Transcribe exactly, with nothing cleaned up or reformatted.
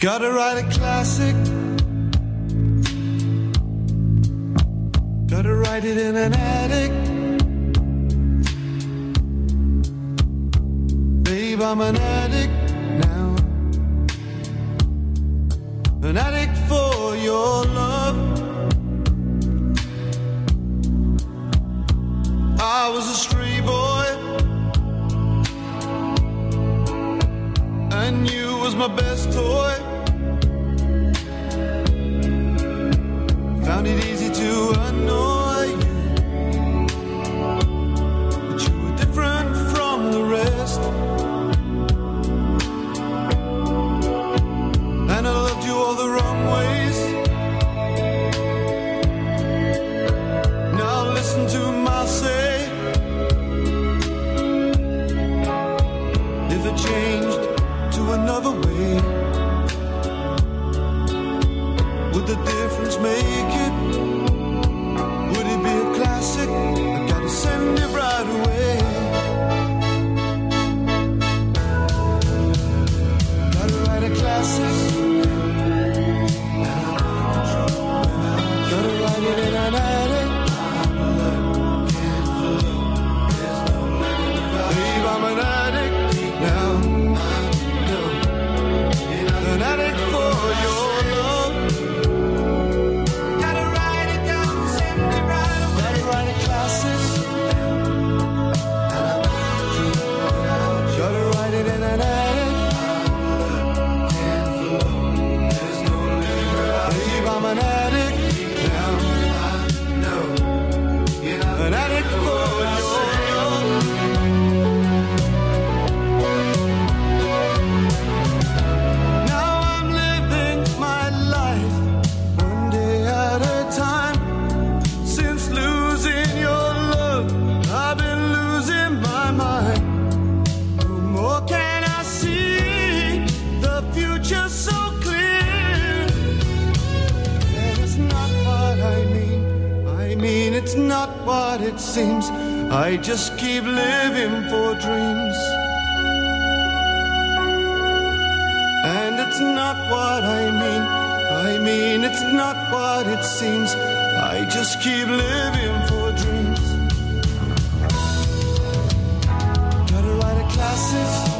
Gotta write a classic. Gotta write it in an attic. Babe, I'm an addict now. An addict for your love. I was a stray boy, and you was my best toy. Found it easy to annoy you, but you were different from the rest. And I loved you all the wrong ways. Now listen to my say. If it changed to another way, would the difference make it? Would it be a classic? I gotta send it right away. Gotta write a classic. Gotta write it in an attic. Babe, I'm an addict now. An addict for your love. Gotta write it down, send it right away. Gotta write a classic. Gotta write it in an attic. Babe, I'm an addict now. An addict for your love. Now I'm living my life one day at a time. Since losing your love, I've been losing my mind. No more can I see the future so clear. And it's not what I mean. I mean it's not what it seems. I just keep living for dreams. And it's not what I mean. I mean it's not what it seems. I just keep living for dreams. Gotta write a classic.